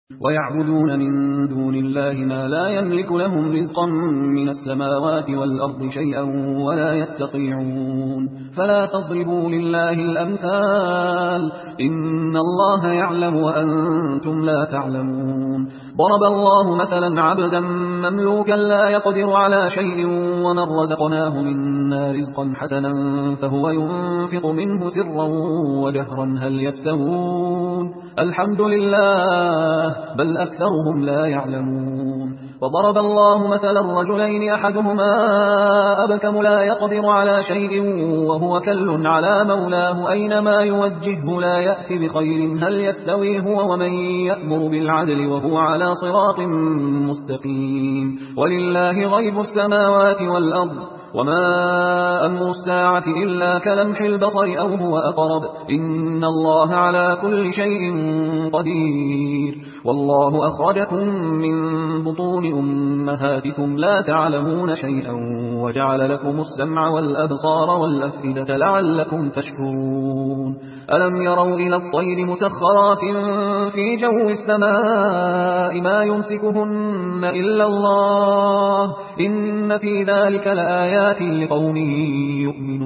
ويعبدون من دون الله ما لا يملك لهم رزقا من السماوات والأرض شيئا ولا يستطيعون فلا تضربوا لله الأمثال إن الله يعلم وأنتم لا تعلمون ضرب الله مثلا عبدا مملوكا لا يقدر على شيء ومن رزقناه منا رزقا حسنا فهو ينفق منه سرا وجهرا هل يستوون الحمد لله بل أكثرهم لا يعلمون وضرب الله مثلا رجلين أحدهما أبكم لا يقدر على شيء وهو كل على مولاه أينما يوجهه لا يأتي بخير هل يستوي هو ومن يأمر بالعدل وهو على صراط مستقيم ولله غيب السماوات والأرض وما أمر الساعة إلا كلمح البصر أو هو أقرب إن الله على كل شيء قدير والله أخرجكم من بطون أمهاتكم لا تعلمون شيئا وجعل لكم السمع والأبصار والأفئدة لعلكم تشكرون ألم يروا إلى الطير مسخرات في جو السماء ما يمسكهن إلا الله إن في ذلك لآيات لقوم يؤمنون